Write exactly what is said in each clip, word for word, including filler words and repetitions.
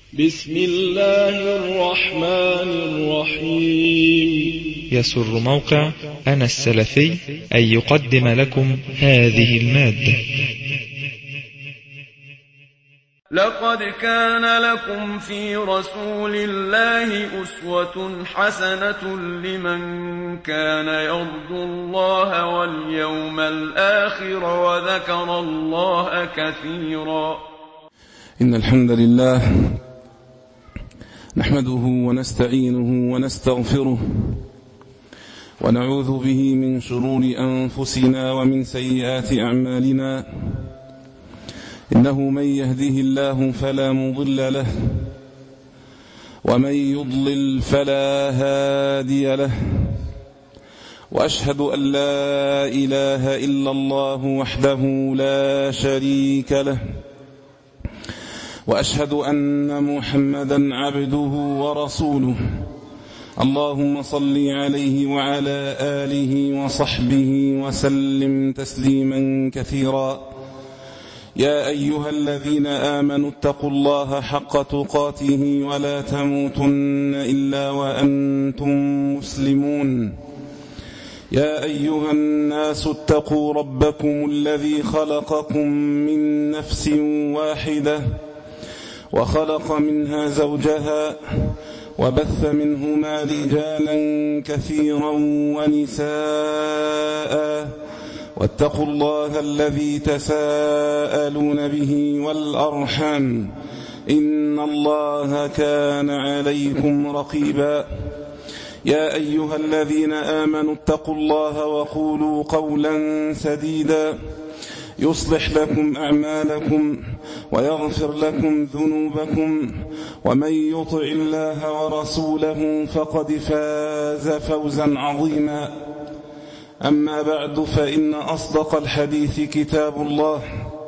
بسم الله الرحمن الرحيم. يسر موقع أنا السلفي أن يقدم لكم هذه المادة. لقد كان لكم في رسول الله أسوة حسنة لمن كان يرجو الله واليوم الآخر وذكر الله كثيرا. إن الحمد لله نحمده ونستعينه ونستغفره ونعوذ به من شرور أنفسنا ومن سيئات أعمالنا. إنه من يهده الله فلا مضل له ومن يضلل فلا هادي له، وأشهد أن لا إله إلا الله وحده لا شريك له، وأشهد أن محمدا عبده ورسوله. اللهم صل عليه وعلى آله وصحبه وسلم تسليما كثيرا. يا أيها الذين آمنوا اتقوا الله حق تقاته ولا تموتن إلا وأنتم مسلمون. يا أيها الناس اتقوا ربكم الذي خلقكم من نفس واحدة وخلق منها زوجها وبث منهما رجالا كثيرا ونساء، واتقوا الله الذي تساءلون به والأرحام، إن الله كان عليكم رقيبا. يا أيها الذين آمنوا اتقوا الله وقولوا قولا سديدا يصلح لكم أعمالكم ويغفر لكم ذنوبكم، ومن يطع الله ورسوله فقد فاز فوزا عظيما. أما بعد، فإن أصدق الحديث كتاب الله،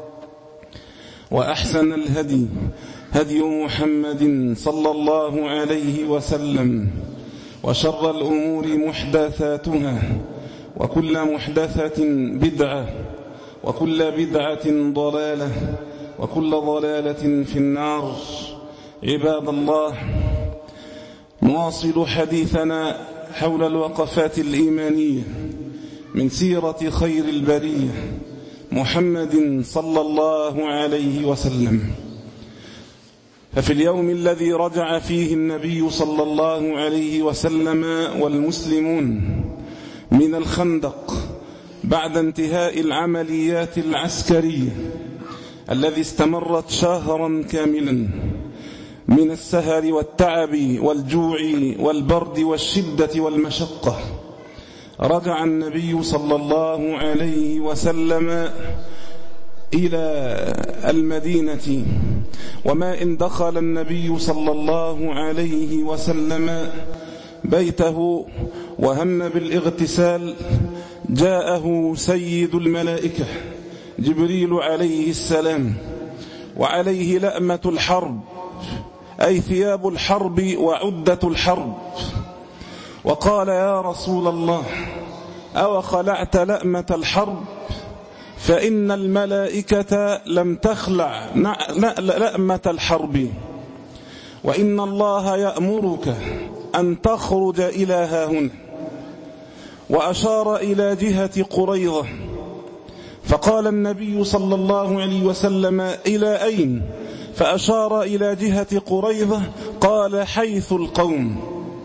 وأحسن الهدي هدي محمد صلى الله عليه وسلم، وشر الأمور محدثاتها، وكل محدثة بدعة، وكل بدعة ضلالة، وكل ضلالة في النار. عباد الله، نواصل حديثنا حول الوقفات الإيمانية من سيرة خير البرية محمد صلى الله عليه وسلم. ففي اليوم الذي رجع فيه النبي صلى الله عليه وسلم والمسلمون من الخندق بعد انتهاء العمليات العسكرية الذي استمرت شهرا كاملا من السهر والتعب والجوع والبرد والشدة والمشقة، رجع النبي صلى الله عليه وسلم إلى المدينة. وما إن دخل النبي صلى الله عليه وسلم بيته وهم بالاغتسال، جاءه سيد الملائكة جبريل عليه السلام، وعليه لأمة الحرب، أي ثياب الحرب وعدة الحرب، وقال: يا رسول الله، أو خلعت لأمة الحرب؟ فإن الملائكة لم تخلع لأمة الحرب، وإن الله يأمرك أن تخرج إلى هاهنا. وأشار إلى جهة قريظة، فقال النبي صلى الله عليه وسلم: إلى أين؟ فأشار إلى جهة قريظة، قال: حيث القوم.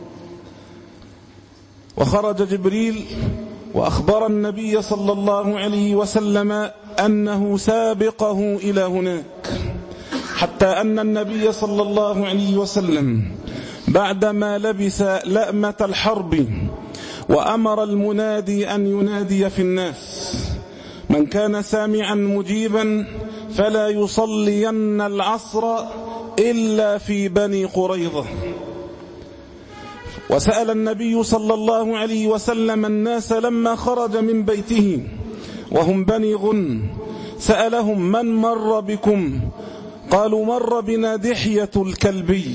وخرج جبريل وأخبر النبي صلى الله عليه وسلم أنه سابقه إلى هناك، حتى أن النبي صلى الله عليه وسلم بعدما لبس لأمة الحرب وأمر المنادي أن ينادي في الناس: من كان سامعا مجيبا فلا يصلين العصر إلا في بني قريظة. وسأل النبي صلى الله عليه وسلم الناس لما خرج من بيته وهم بني غن، سألهم: من مر بكم؟ قالوا: مر بنا دحية الكلبي.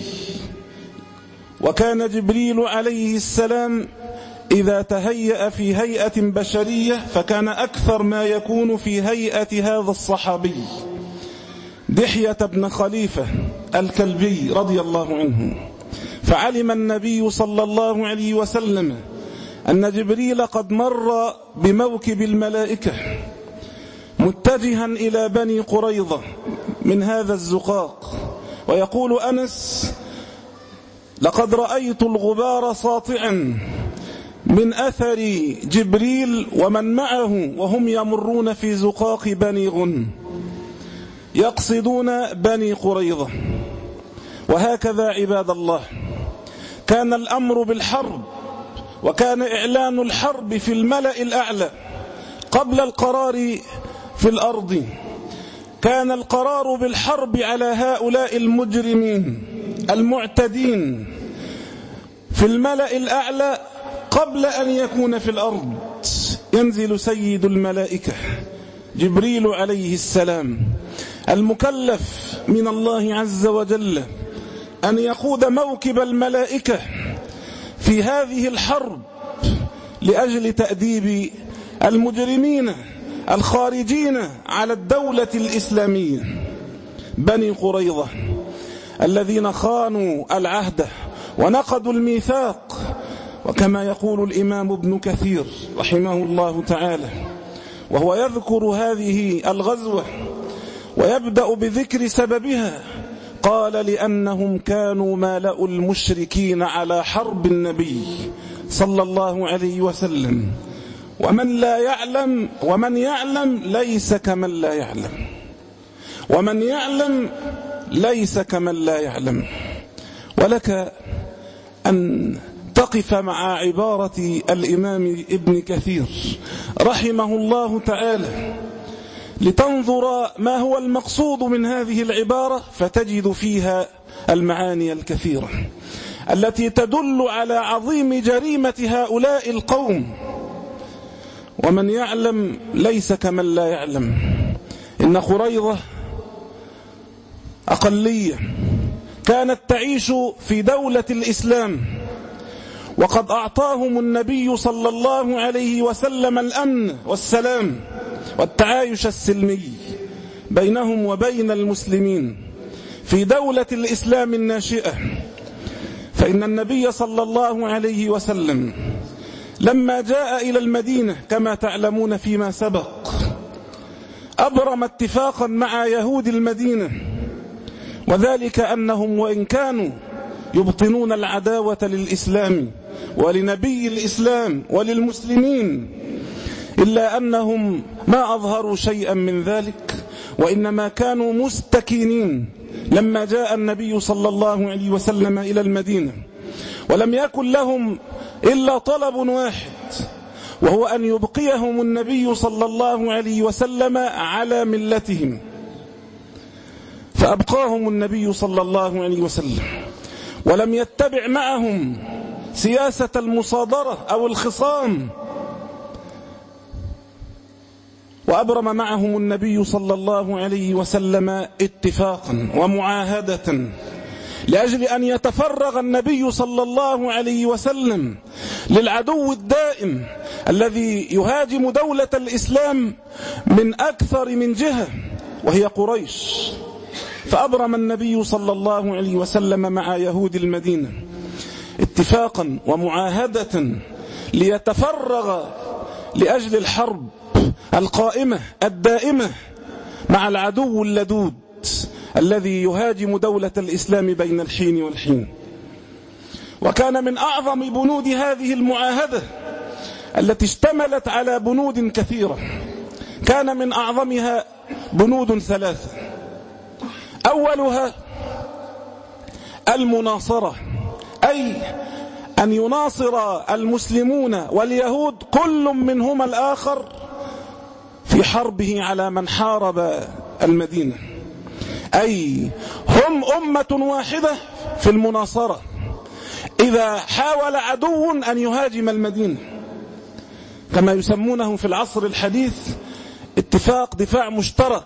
وكان جبريل عليه السلام إذا تهيأ في هيئة بشرية فكان أكثر ما يكون في هيئة هذا الصحابي، دحية بن خليفة الكلبي رضي الله عنه، فعلم النبي صلى الله عليه وسلم أن جبريل قد مر بموكب الملائكة متجها إلى بني قريظة من هذا الزقاق، ويقول أنس: لقد رأيت الغبار ساطعا من أثر جبريل ومن معه وهم يمرون في زقاق بني غن يقصدون بني قريظة. وهكذا عباد الله كان الأمر بالحرب، وكان إعلان الحرب في الملأ الأعلى قبل القرار في الأرض. كان القرار بالحرب على هؤلاء المجرمين المعتدين في الملأ الأعلى قبل أن يكون في الأرض. ينزل سيد الملائكة جبريل عليه السلام المكلف من الله عز وجل أن يقود موكب الملائكة في هذه الحرب لأجل تأديب المجرمين الخارجين على الدولة الإسلامية بني قريظة الذين خانوا العهد ونقضوا الميثاق. وكما يقول الإمام ابن كثير رحمه الله تعالى وهو يذكر هذه الغزوة ويبدأ بذكر سببها، قال: لأنهم كانوا مالأوا المشركين على حرب النبي صلى الله عليه وسلم، ومن لا يعلم ومن يعلم ليس كمن لا يعلم، ومن يعلم ليس كمن لا يعلم. ولك أن تقف مع عبارة الإمام ابن كثير رحمه الله تعالى لتنظر ما هو المقصود من هذه العبارة، فتجد فيها المعاني الكثيرة التي تدل على عظيم جريمة هؤلاء القوم. ومن يعلم ليس كمن لا يعلم. إن قريظة أقلية كانت تعيش في دولة الإسلام، وقد أعطاهم النبي صلى الله عليه وسلم الأمن والسلام والتعايش السلمي بينهم وبين المسلمين في دولة الإسلام الناشئة. فإن النبي صلى الله عليه وسلم لما جاء إلى المدينة كما تعلمون فيما سبق أبرم اتفاقا مع يهود المدينة، وذلك أنهم وإن كانوا يبطنون العداوة للإسلام ولنبي الإسلام وللمسلمين إلا أنهم ما أظهروا شيئا من ذلك، وإنما كانوا مستكينين لما جاء النبي صلى الله عليه وسلم إلى المدينة، ولم يكن لهم إلا طلب واحد، وهو أن يبقيهم النبي صلى الله عليه وسلم على ملتهم. فأبقاهم النبي صلى الله عليه وسلم ولم يتبع معهم سياسة المصادرة أو الخصام، وأبرم معهم النبي صلى الله عليه وسلم اتفاقا ومعاهدة لأجل أن يتفرغ النبي صلى الله عليه وسلم للعدو الدائم الذي يهاجم دولة الإسلام من أكثر من جهة وهي قريش. فأبرم النبي صلى الله عليه وسلم مع يهود المدينة اتفاقا ومعاهدة ليتفرغ لأجل الحرب القائمة الدائمة مع العدو اللدود الذي يهاجم دولة الإسلام بين الحين والحين. وكان من أعظم بنود هذه المعاهدة التي اشتملت على بنود كثيرة، كان من أعظمها بنود ثلاثة. أولها المناصرة، أي أن يناصر المسلمون واليهود كل منهما الآخر في حربه على من حارب المدينة، أي هم أمة واحدة في المناصرة إذا حاول عدو أن يهاجم المدينة، كما يسمونه في العصر الحديث اتفاق دفاع مشترك.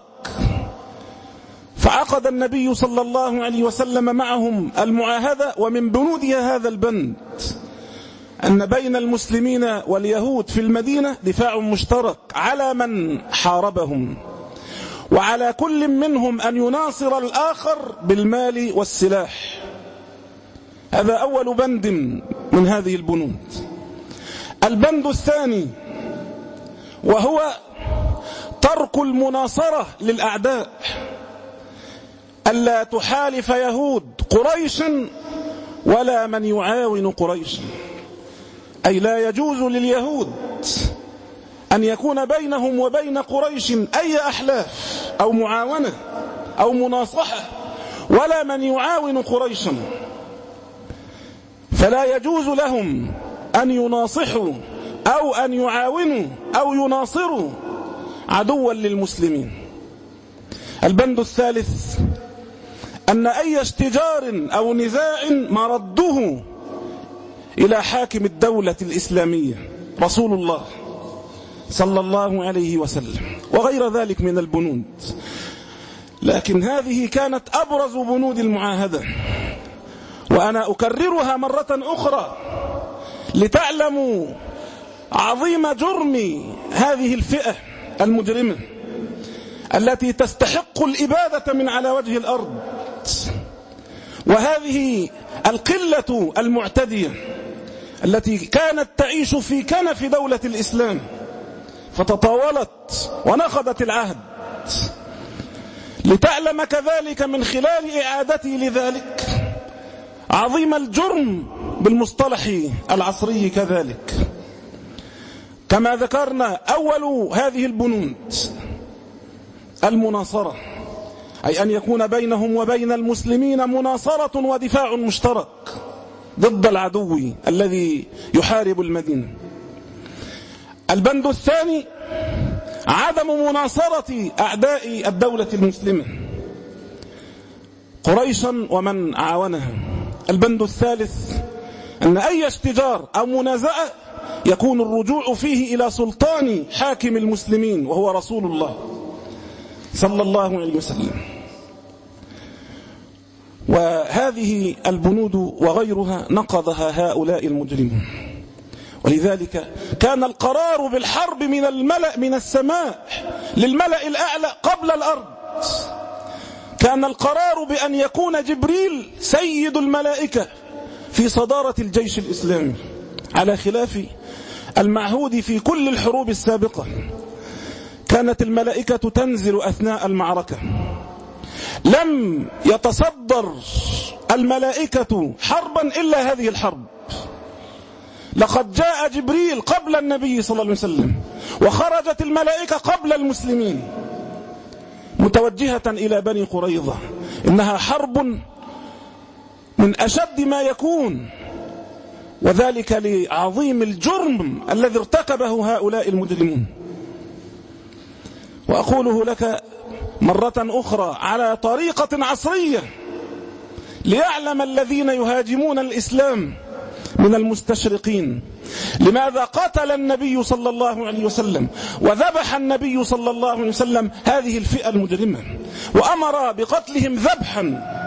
فعقد النبي صلى الله عليه وسلم معهم المعاهدة، ومن بنودها هذا البند أن بين المسلمين واليهود في المدينة دفاع مشترك على من حاربهم. وعلى كل منهم أن يناصر الآخر بالمال والسلاح. هذا أول بند من هذه البنود. البند الثاني وهو ترك المناصرة للأعداء، ألا تحالف يهود قريشا ولا من يعاون قريشا، أي لا يجوز لليهود أن يكون بينهم وبين قريش أي أحلاف أو معاونة أو مناصحة، ولا من يعاون قريشا، فلا يجوز لهم أن يناصحوا أو أن يعاونوا أو يناصروا عدوا للمسلمين. البند الثالث أن أي اشتجار أو نزاع مرده إلى حاكم الدولة الإسلامية رسول الله صلى الله عليه وسلم، وغير ذلك من البنود. لكن هذه كانت أبرز بنود المعاهدة، وأنا أكررها مرة أخرى لتعلموا عظيم جرم هذه الفئة المجرمة التي تستحق الإبادة من على وجه الأرض، وهذه القلة المعتدية التي كانت تعيش في كنف دولة الإسلام فتطاولت ونقضت العهد. لتعلم كذلك من خلال إعادتي لذلك عظيم الجرم بالمصطلح العصري كذلك. كما ذكرنا، أول هذه البنود المناصرة، أي أن يكون بينهم وبين المسلمين مناصرة ودفاع مشترك ضد العدو الذي يحارب المدينة. البند الثاني عدم مناصرة أعداء الدولة المسلمة قريشا ومن عاونها. البند الثالث أن أي اشتجار أو منازعة يكون الرجوع فيه إلى سلطان حاكم المسلمين وهو رسول الله صلى الله عليه وسلم. وهذه البنود وغيرها نقضها هؤلاء المجرمون، ولذلك كان القرار بالحرب من الملأ من السماء للملأ الأعلى قبل الأرض. كان القرار بأن يكون جبريل سيد الملائكة في صدارة الجيش الإسلامي، على خلاف المعهود في كل الحروب السابقة. كانت الملائكة تنزل أثناء المعركة، لم يتصدر الملائكة حربا إلا هذه الحرب. لقد جاء جبريل قبل النبي صلى الله عليه وسلم، وخرجت الملائكة قبل المسلمين متوجهة إلى بني قريظة. إنها حرب من أشد ما يكون، وذلك لعظيم الجرم الذي ارتكبه هؤلاء المجرمون. وأقوله لك مرة أخرى على طريقة عصرية ليعلم الذين يهاجمون الإسلام من المستشرقين لماذا قتل النبي صلى الله عليه وسلم وذبح النبي صلى الله عليه وسلم هذه الفئة المجرمة وأمر بقتلهم ذبحا.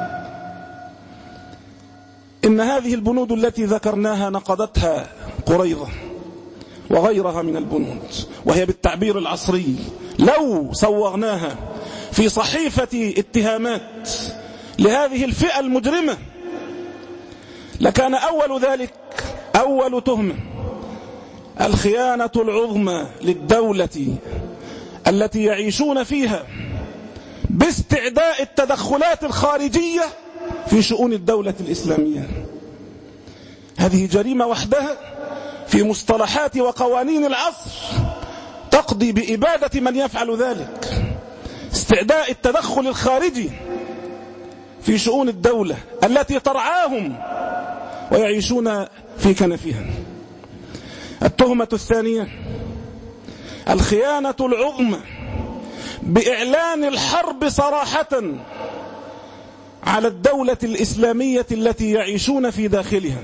إن هذه البنود التي ذكرناها نقضتها قريظة وغيرها من البنود، وهي بالتعبير العصري لو صوغناها في صحيفة اتهامات لهذه الفئة المجرمة لكان أول ذلك أول تهمة الخيانة العظمى للدولة التي يعيشون فيها باستعداء التدخلات الخارجية في شؤون الدولة الإسلامية. هذه جريمة وحدها في مصطلحات وقوانين العصر تقضي بإبادة من يفعل ذلك. استعداء التدخل الخارجي في شؤون الدولة التي ترعاهم ويعيشون في كنفها. التهمة الثانية الخيانة العظمى بإعلان الحرب صراحة على الدولة الإسلامية التي يعيشون في داخلها،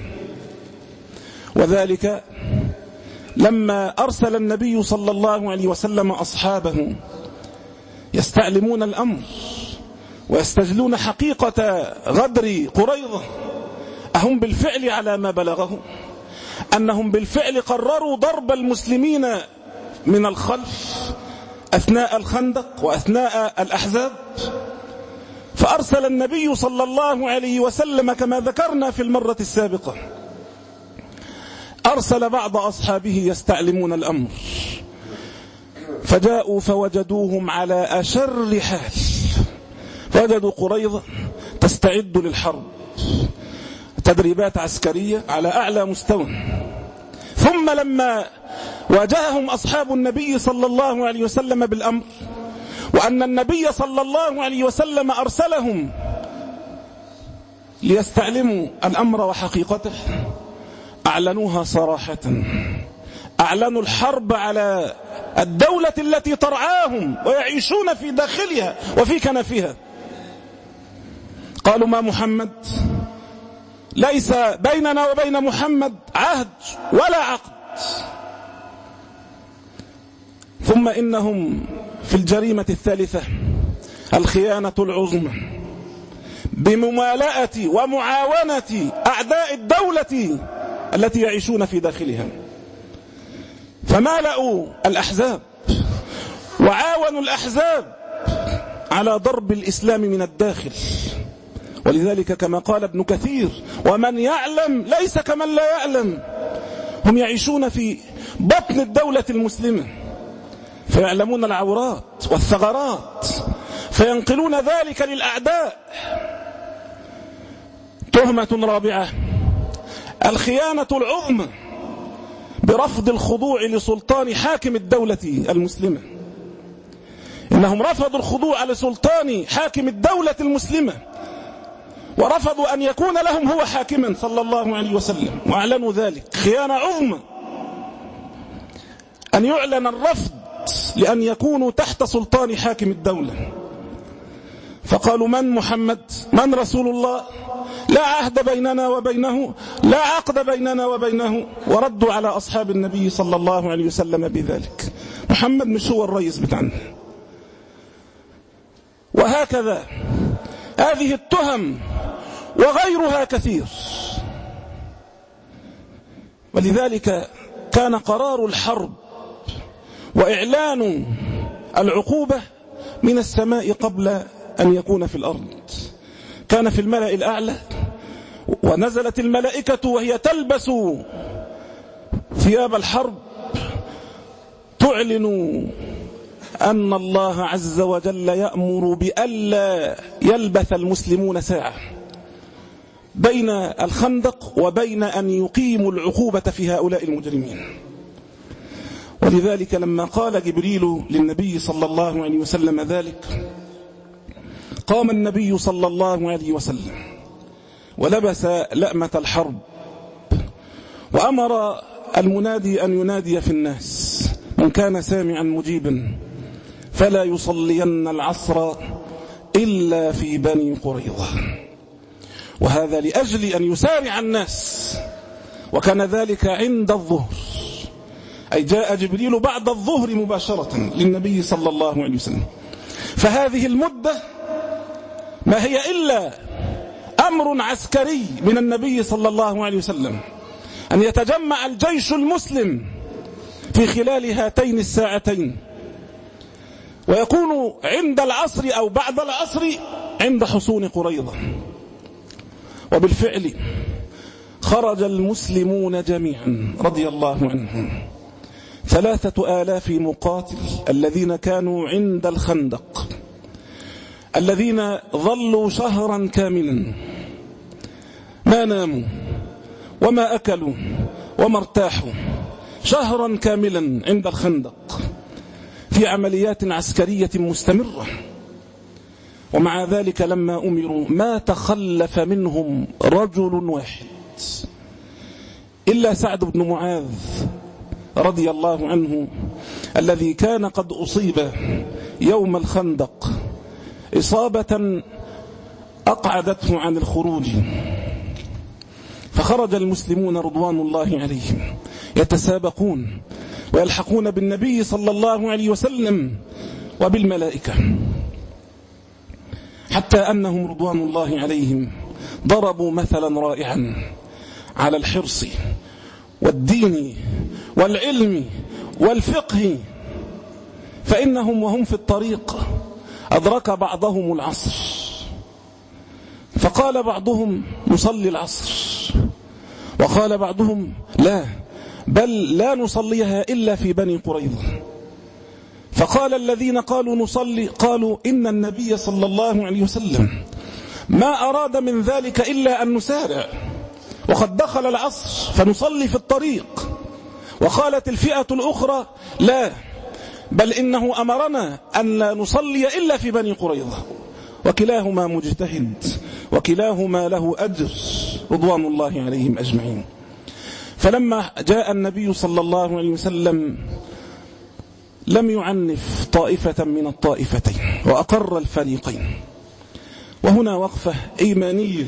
وذلك لما أرسل النبي صلى الله عليه وسلم أصحابه يستعلمون الأمر ويستجلون حقيقة غدر قريظة. أهم بالفعل على ما بلغه أنهم بالفعل قرروا ضرب المسلمين من الخلف أثناء الخندق وأثناء الأحزاب، فأرسل النبي صلى الله عليه وسلم كما ذكرنا في المرة السابقة، أرسل بعض أصحابه يستعلمون الأمر، فجاءوا فوجدوهم على أشر حال، فوجدوا قريظة تستعد للحرب، تدريبات عسكرية على أعلى مستوى. ثم لما واجههم أصحاب النبي صلى الله عليه وسلم بالأمر، وأن النبي صلى الله عليه وسلم أرسلهم ليستعلموا الأمر وحقيقته، أعلنوها صراحة، أعلنوا الحرب على الدولة التي ترعاهم ويعيشون في داخلها وفي كنفها. قالوا: ما محمد، ليس بيننا وبين محمد عهد ولا عقد. ثم إنهم في الجريمة الثالثة، الخيانة العظمى، بممالأة ومعاونة أعداء الدولة التي يعيشون في داخلها، فمالأوا الأحزاب وعاونوا الأحزاب على ضرب الإسلام من الداخل. ولذلك كما قال ابن كثير: ومن يعلم ليس كمن لا يعلم. هم يعيشون في بطن الدولة المسلمة، فيعلمون العورات والثغرات، فينقلون ذلك للأعداء. تهمة رابعة، الخيانة العظمى برفض الخضوع لسلطان حاكم الدولة المسلمة. إنهم رفضوا الخضوع لسلطان حاكم الدولة المسلمة، ورفضوا أن يكون لهم هو حاكما صلى الله عليه وسلم، وأعلنوا ذلك. خيانة عظمى أن يعلن الرفض لأن يكونوا تحت سلطان حاكم الدولة. فقالوا: من محمد؟ من رسول الله؟ لا عهد بيننا وبينه، لا عقد بيننا وبينه. وردوا على أصحاب النبي صلى الله عليه وسلم بذلك. محمد مش هو الرئيس بتاعنا. وهكذا هذه التهم وغيرها كثير. ولذلك كان قرار الحرب وإعلان العقوبة من السماء قبل أن يكون في الأرض. كان في الملأ الأعلى، ونزلت الملائكة وهي تلبس ثياب الحرب تعلن أن الله عز وجل يأمر بألا يلبث المسلمون ساعة بين الخندق وبين أن يقيموا العقوبة في هؤلاء المجرمين. ولذلك لما قال جبريل للنبي صلى الله عليه وسلم ذلك، قام النبي صلى الله عليه وسلم ولبس لأمة الحرب، وأمر المنادي أن ينادي في الناس: من كان سامعا مجيبا فلا يصلين العصر إلا في بني قريظة. وهذا لأجل أن يسارع الناس، وكان ذلك عند الظهر، أي جاء جبريل بعد الظهر مباشرة للنبي صلى الله عليه وسلم. فهذه المدة ما هي إلا أمر عسكري من النبي صلى الله عليه وسلم، أن يتجمع الجيش المسلم في خلال هاتين الساعتين، ويكون عند العصر أو بعد العصر عند حصون قريظة. وبالفعل خرج المسلمون جميعا رضي الله عنهم، ثلاثة آلاف مقاتل الذين كانوا عند الخندق، الذين ظلوا شهرا كاملا ما ناموا وما أكلوا وما ارتاحوا، شهرا كاملا عند الخندق في عمليات عسكرية مستمرة. ومع ذلك لما أمروا ما تخلف منهم رجل واحد إلا سعد بن معاذ رضي الله عنه، الذي كان قد أصيب يوم الخندق إصابة أقعدته عن الخروج. فخرج المسلمون رضوان الله عليهم يتسابقون ويلحقون بالنبي صلى الله عليه وسلم وبالملائكة، حتى أنهم رضوان الله عليهم ضربوا مثلا رائعا على الحرص والدين والعلم والفقه فإنهم وهم في الطريق أدرك بعضهم العصر، فقال بعضهم نصلي العصر، وقال بعضهم لا، بل لا نصليها إلا في بني قريظة. فقال الذين قالوا نصلي قالوا إن النبي صلى الله عليه وسلم ما أراد من ذلك إلا أن نسارع، وقد دخل العصر فنصلي في الطريق. وقالت الفئة الأخرى لا، بل إنه أمرنا أن لا نصلي إلا في بني قريظة. وكلاهما مجتهد وكلاهما له أجر رضوان الله عليهم أجمعين. فلما جاء النبي صلى الله عليه وسلم لم يعنف طائفة من الطائفتين وأقر الفريقين. وهنا وقفة إيمانية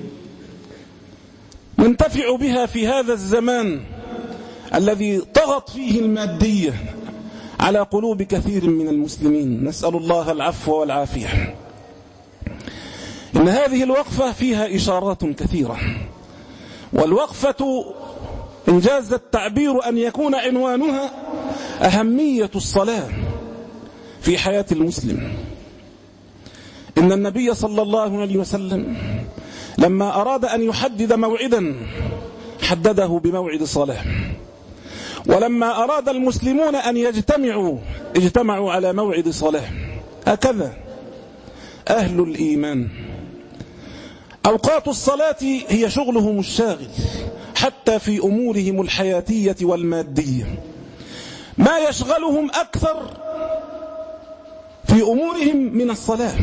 ننتفع بها في هذا الزمان الذي طغت فيه المادية على قلوب كثير من المسلمين، نسأل الله العفو والعافية. إن هذه الوقفة فيها إشارات كثيرة، والوقفة إن جاز التعبير أن يكون عنوانها أهمية الصلاة في حياة المسلم. إن النبي صلى الله عليه وسلم لما أراد أن يحدد موعدا حدده بموعد صلاة، ولما أراد المسلمون أن يجتمعوا اجتمعوا على موعد صلاة. هكذا أهل الإيمان أوقات الصلاة هي شغلهم الشاغل حتى في أمورهم الحياتية والمادية، ما يشغلهم أكثر في أمورهم من الصلاة.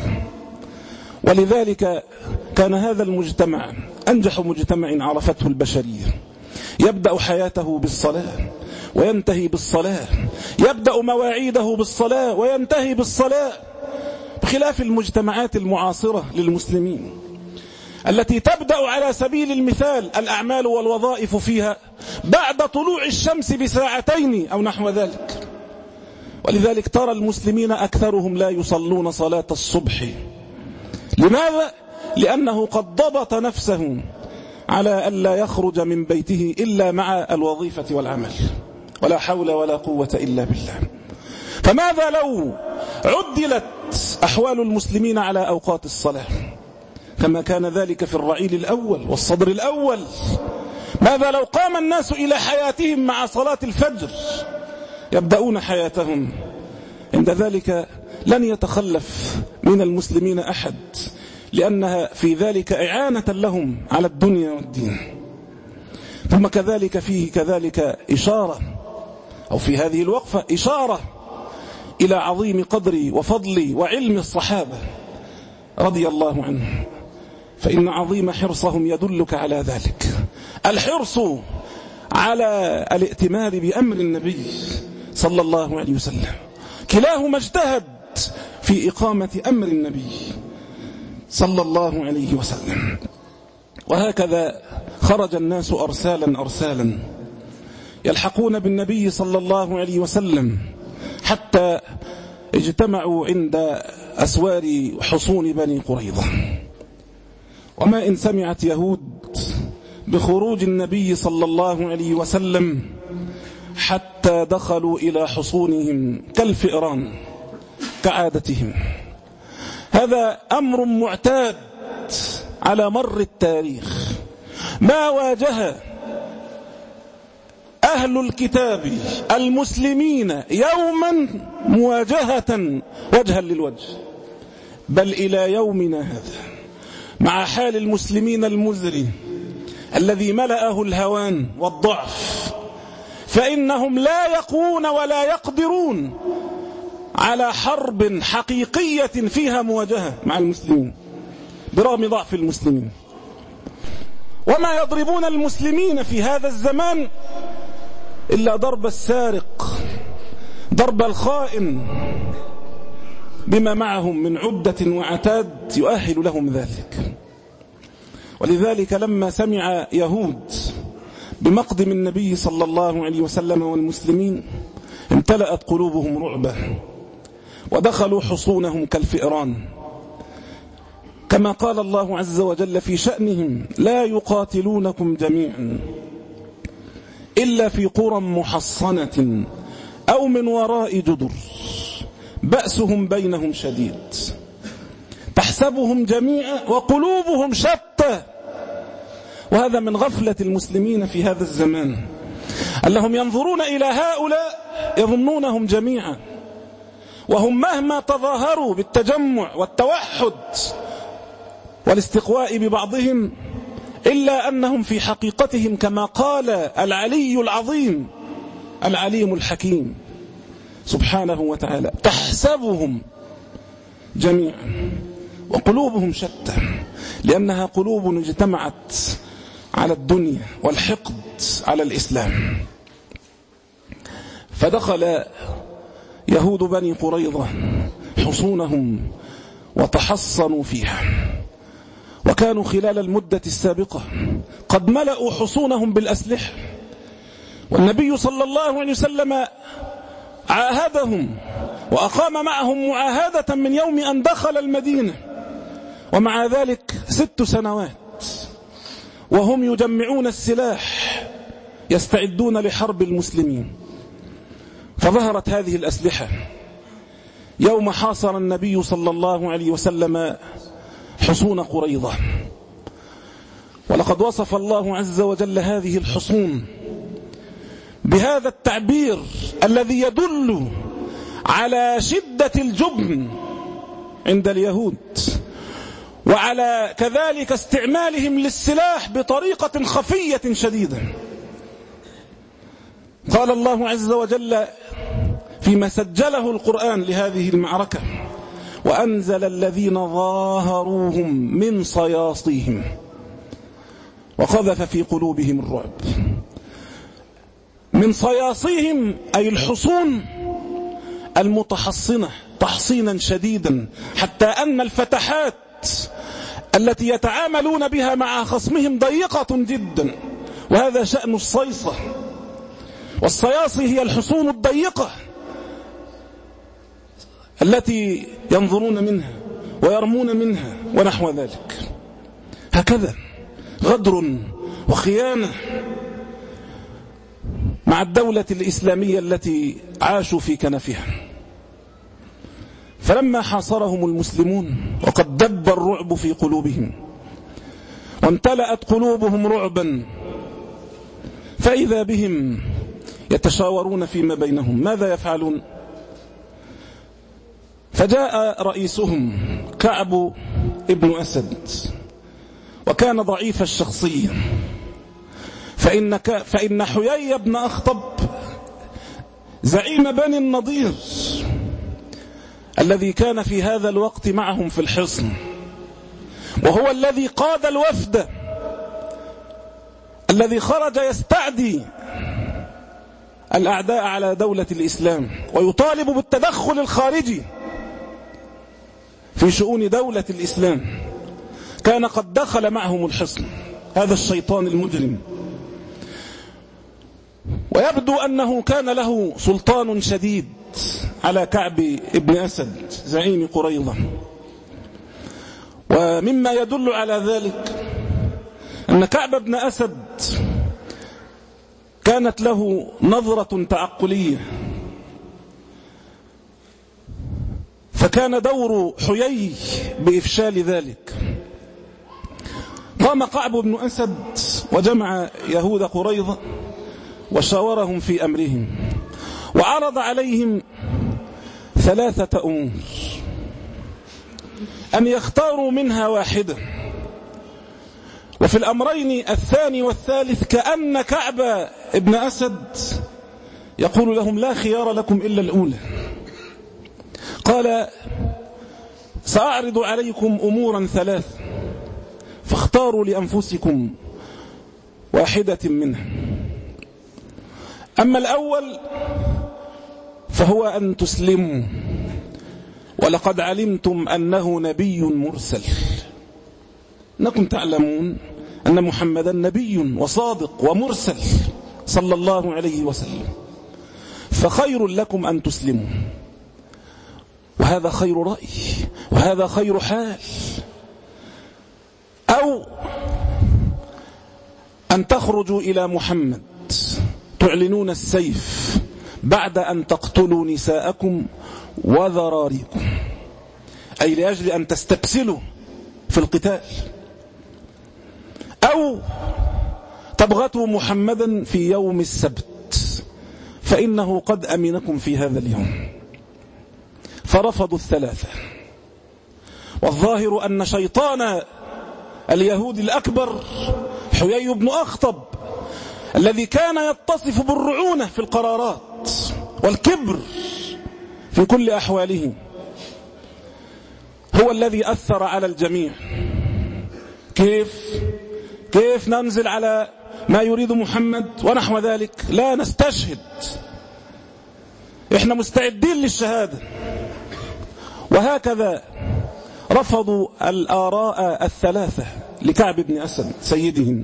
ولذلك كان هذا المجتمع أنجح مجتمع عرفته البشرية، يبدأ حياته بالصلاة وينتهي بالصلاة، يبدأ مواعيده بالصلاة وينتهي بالصلاة، بخلاف المجتمعات المعاصرة للمسلمين التي تبدأ على سبيل المثال الأعمال والوظائف فيها بعد طلوع الشمس بساعتين أو نحو ذلك. ولذلك ترى المسلمين أكثرهم لا يصلون صلاة الصبح. لماذا؟ لأنه قد ضبط نفسه على ألا يخرج من بيته إلا مع الوظيفة والعمل، ولا حول ولا قوة إلا بالله. فماذا لو عدلت أحوال المسلمين على أوقات الصلاة كما كان ذلك في الرعيل الأول والصدر الأول؟ ماذا لو قام الناس إلى حياتهم مع صلاة الفجر، يبدأون حياتهم عند ذلك لن يتخلف من المسلمين أحد، لأنها في ذلك إعانة لهم على الدنيا والدين. ثم كذلك فيه كذلك إشارة، أو في هذه الوقفة إشارة إلى عظيم قدر وفضل وعلم الصحابة رضي الله عنهم، فإن عظيم حرصهم يدلك على ذلك. الحرص على الائتمار بأمر النبي صلى الله عليه وسلم، كلاهما اجتهد في إقامة أمر النبي صلى الله عليه وسلم. وهكذا خرج الناس أرسالا أرسالا يلحقون بالنبي صلى الله عليه وسلم حتى اجتمعوا عند أسوار حصون بني قريظة. وما إن سمعت يهود بخروج النبي صلى الله عليه وسلم حتى دخلوا إلى حصونهم كالفئران كعادتهم. هذا أمر معتاد على مر التاريخ، ما واجه أهل الكتاب المسلمين يوما مواجهة وجها للوجه، بل إلى يومنا هذا مع حال المسلمين المزري الذي ملأه الهوان والضعف، فإنهم لا يقوون ولا يقدرون على حرب حقيقية فيها مواجهة مع المسلمين برغم ضعف المسلمين. وما يضربون المسلمين في هذا الزمان إلا ضرب السارق، ضرب الخائن، بما معهم من عدة وعتاد يؤهل لهم ذلك. ولذلك لما سمع يهود بمقدم النبي صلى الله عليه وسلم والمسلمين امتلأت قلوبهم رعبا ودخلوا حصونهم كالفئران، كما قال الله عز وجل في شأنهم: لا يقاتلونكم جميعا إلا في قرى محصنة أو من وراء جدر بأسهم بينهم شديد، تحسبهم جميعا وقلوبهم شتى. وهذا من غفلة المسلمين في هذا الزمان، أنهم ينظرون إلى هؤلاء يظنونهم جميعا، وهم مهما تظاهروا بالتجمع والتوحد والاستقواء ببعضهم إلا أنهم في حقيقتهم كما قال العلي العظيم العليم الحكيم سبحانه وتعالى: تحسبهم جميعا وقلوبهم شتى، لأنها قلوب اجتمعت على الدنيا والحقد على الإسلام. فدخل يهود بني قريظة حصونهم وتحصنوا فيها، وكانوا خلال المدة السابقة قد ملأوا حصونهم بالأسلحة، والنبي صلى الله عليه وسلم عاهدهم وأقام معهم معاهدة من يوم أن دخل المدينة، ومع ذلك ست سنوات وهم يجمعون السلاح يستعدون لحرب المسلمين. فظهرت هذه الأسلحة يوم حاصر النبي صلى الله عليه وسلم حصون قريظة. ولقد وصف الله عز وجل هذه الحصون بهذا التعبير الذي يدل على شدة الجبن عند اليهود، وعلى كذلك استعمالهم للسلاح بطريقة خفية شديدة. قال الله عز وجل فيما سجله القرآن لهذه المعركة: وأنزل الذين ظاهروهم من صياصيهم وقذف في قلوبهم الرعب. من صياصيهم أي الحصون المتحصنة تحصينا شديدا، حتى أن الفتحات التي يتعاملون بها مع خصمهم ضيقة جدا، وهذا شأن الصيصة. والصياصي هي الحصون الضيقة التي ينظرون منها ويرمون منها ونحو ذلك. هكذا غدر وخيانة مع الدولة الإسلامية التي عاشوا في كنفها. فلما حاصرهم المسلمون وقد دب الرعب في قلوبهم وامتلأت قلوبهم رعبا، فإذا بهم يتشاورون فيما بينهم ماذا يفعلون. فجاء رئيسهم كعب ابن أسد، وكان ضعيف الشخصية، فإن, فإن حيي بن أخطب زعيم بني النضير الذي كان في هذا الوقت معهم في الحصن، وهو الذي قاد الوفد الذي خرج يستعدي الأعداء على دولة الإسلام ويطالب بالتدخل الخارجي في شؤون دولة الإسلام، كان قد دخل معهم الحصن هذا الشيطان المجرم. ويبدو أنه كان له سلطان شديد على كعب ابن أسد زعيم قريظة. ومما يدل على ذلك أن كعب ابن أسد كانت له نظرة تعقلية، فكان دور حيي بإفشال ذلك. قام كعب بن أسد وجمع يهود قريظة وشاورهم في أمرهم، وعرض عليهم ثلاثة أمور أن يختاروا منها واحدة. وفي الأمرين الثاني والثالث كأن كعب ابن أسد يقول لهم لا خيار لكم إلا الأولى. قال: سأعرض عليكم أمورا ثلاث فاختاروا لأنفسكم واحدة منها. أما الأول فهو أن تسلموا، ولقد علمتم أنه نبي مرسل. إنكم تعلمون أن محمدا نبي وصادق ومرسل صلى الله عليه وسلم، فخير لكم أن تسلموا، وهذا خير رأي وهذا خير حال. أو أن تخرجوا إلى محمد تعلنون السيف بعد أن تقتلوا نساءكم وذراريكم، أي لأجل أن تستبسلوا في القتال، أو تبغتوا محمدا في يوم السبت فإنه قد أمنكم في هذا اليوم. فرفضوا الثلاثة. والظاهر أن شيطان اليهود الأكبر حيي بن أخطب الذي كان يتصف بالرعونة في القرارات والكبر في كل أحواله هو الذي أثر على الجميع. كيف كيف ننزل على ما يريد محمد ونحو ذلك؟ لا نستشهد، إحنا مستعدين للشهادة. وهكذا رفضوا الآراء الثلاثة لكعب بن أسد سيدهم،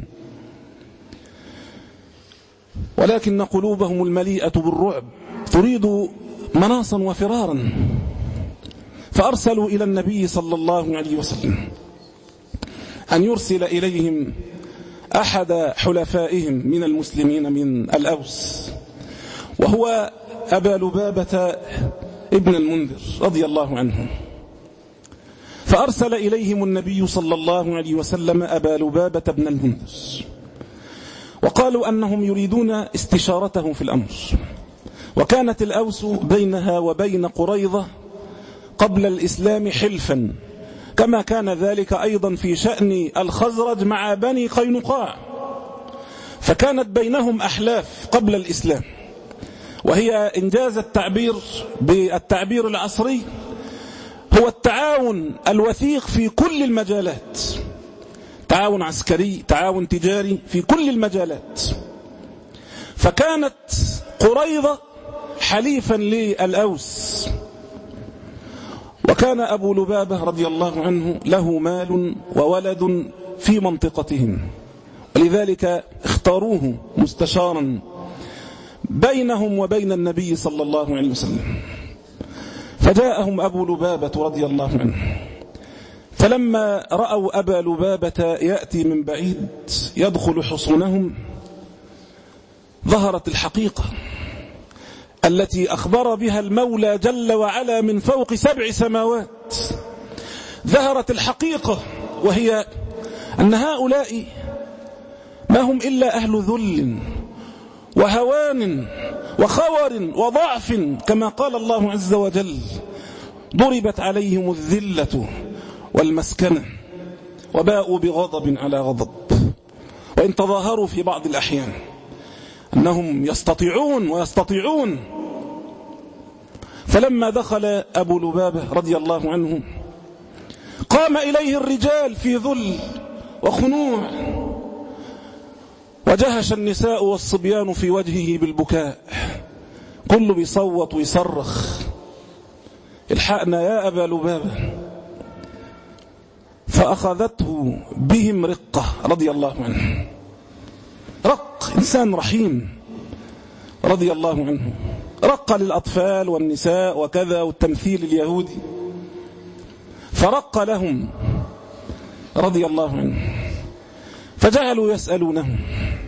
ولكن قلوبهم المليئة بالرعب تريد مناصا وفرارا، فأرسلوا إلى النبي صلى الله عليه وسلم أن يرسل إليهم أحد حلفائهم من المسلمين من الأوس، وهو أبا لبابة ابن المنذر رضي الله عنه. فأرسل إليهم النبي صلى الله عليه وسلم أبا لبابة ابن المنذر، وقالوا أنهم يريدون استشارته في الأمر. وكانت الأوس بينها وبين قريظة قبل الإسلام حلفا، كما كان ذلك أيضا في شأن الخزرج مع بني قينقاع، فكانت بينهم أحلاف قبل الإسلام، وهي إنجاز التعبير بالتعبير العصري هو التعاون الوثيق في كل المجالات، تعاون عسكري، تعاون تجاري، في كل المجالات. فكانت قريظة حليفا للأوس، وكان أبو لبابة رضي الله عنه له مال وولد في منطقتهم، ولذلك اختاروه مستشارا بينهم وبين النبي صلى الله عليه وسلم. فجاءهم أبو لبابة رضي الله عنه، فلما رأوا أبا لبابة يأتي من بعيد يدخل حصونهم ظهرت الحقيقة التي أخبر بها المولى جل وعلا من فوق سبع سماوات. ظهرت الحقيقة وهي أن هؤلاء ما هم إلا أهل ذل وهوان وخور وضعف، كما قال الله عز وجل: ضربت عليهم الذلة والمسكنة وباءوا بغضب على غضب. وإن تظاهروا في بعض الأحيان أنهم يستطيعون ويستطيعون. فلما دخل أبو لبابة رضي الله عنه قام إليه الرجال في ذل وخنوع، وجهش النساء والصبيان في وجهه بالبكاء، كله بيصوت ويصرخ: الحقنا يا أبا لبابة. فأخذته بهم رقة رضي الله عنه، رق، إنسان رحيم رضي الله عنه، رق للأطفال والنساء وكذا، والتمثيل اليهودي، فرق لهم رضي الله عنه. فجعلوا يسألونه: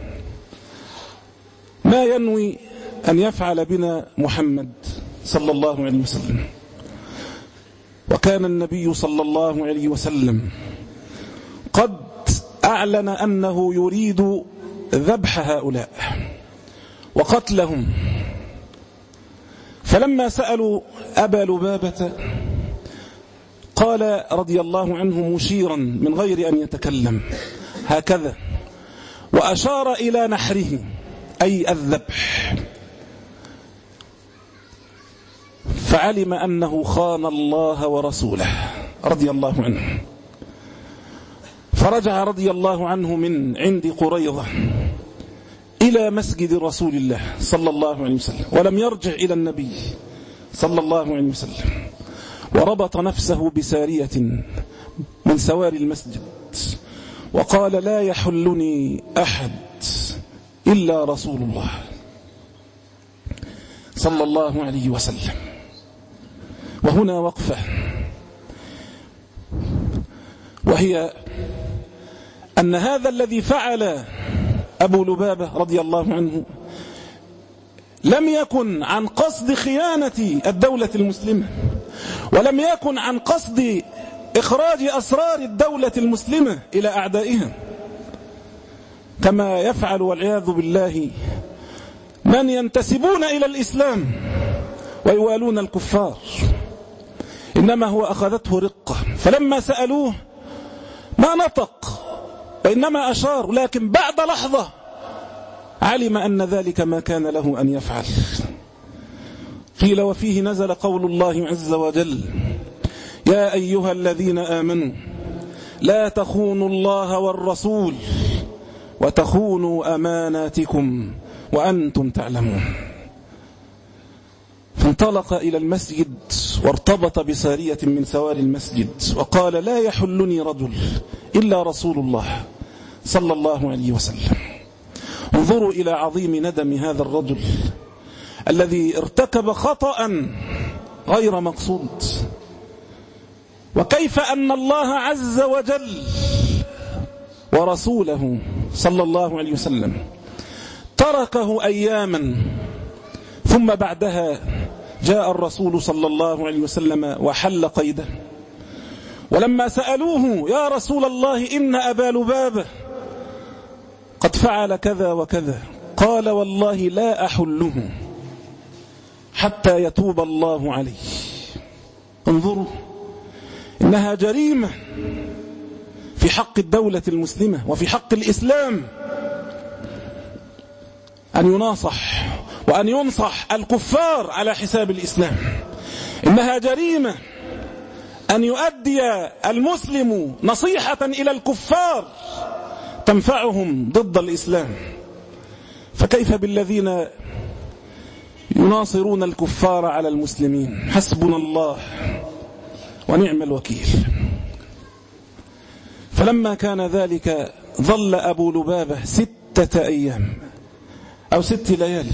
ما ينوي أن يفعل بنا محمد صلى الله عليه وسلم؟ وكان النبي صلى الله عليه وسلم قد أعلن أنه يريد ذبح هؤلاء وقتلهم. فلما سألوا أبا لبابة قال رضي الله عنه مشيرا من غير أن يتكلم هكذا، وأشار إلى نحره أي الذبح، فعلم أنه خان الله ورسوله رضي الله عنه. فرجع رضي الله عنه من عند قريظة إلى مسجد رسول الله صلى الله عليه وسلم، ولم يرجع إلى النبي صلى الله عليه وسلم، وربط نفسه بسارية من سواري المسجد وقال: لا يحلني أحد إلا رسول الله صلى الله عليه وسلم. وهنا وقفة، وهي أن هذا الذي فعل أبو لبابة رضي الله عنه لم يكن عن قصد خيانة الدولة المسلمة، ولم يكن عن قصد إخراج أسرار الدولة المسلمة إلى أعدائها، كما يفعل والعياذ بالله من ينتسبون إلى الإسلام ويوالون الكفار. إنما هو أخذته رقة، فلما سألوه ما نطق وإنما أشار، لكن بعد لحظة علم أن ذلك ما كان له أن يفعل. قيل وفيه نزل قول الله عز وجل: يا أيها الذين آمنوا لا تخونوا الله والرسول وتخونوا أماناتكم وأنتم تعلمون. فانطلق إلى المسجد وارتبط بسارية من سوار المسجد وقال: لا يحلني رجل إلا رسول الله صلى الله عليه وسلم. انظروا إلى عظيم ندم هذا الرجل الذي ارتكب خطأ غير مقصود، وكيف أن الله عز وجل ورسوله صلى الله عليه وسلم تركه أياما، ثم بعدها جاء الرسول صلى الله عليه وسلم وحل قيده. ولما سألوه: يا رسول الله إن أبا لبابة قد فعل كذا وكذا، قال: والله لا أحله حتى يتوب الله عليه. انظروا، إنها جريمة في حق الدولة المسلمة وفي حق الإسلام أن يناصح وأن ينصح الكفار على حساب الإسلام. إنها جريمة أن يؤدي المسلم نصيحة إلى الكفار تنفعهم ضد الإسلام، فكيف بالذين يناصرون الكفار على المسلمين؟ حسبنا الله ونعم الوكيل. فلما كان ذلك ظل أبو لبابة ستة أيام أو ست ليالي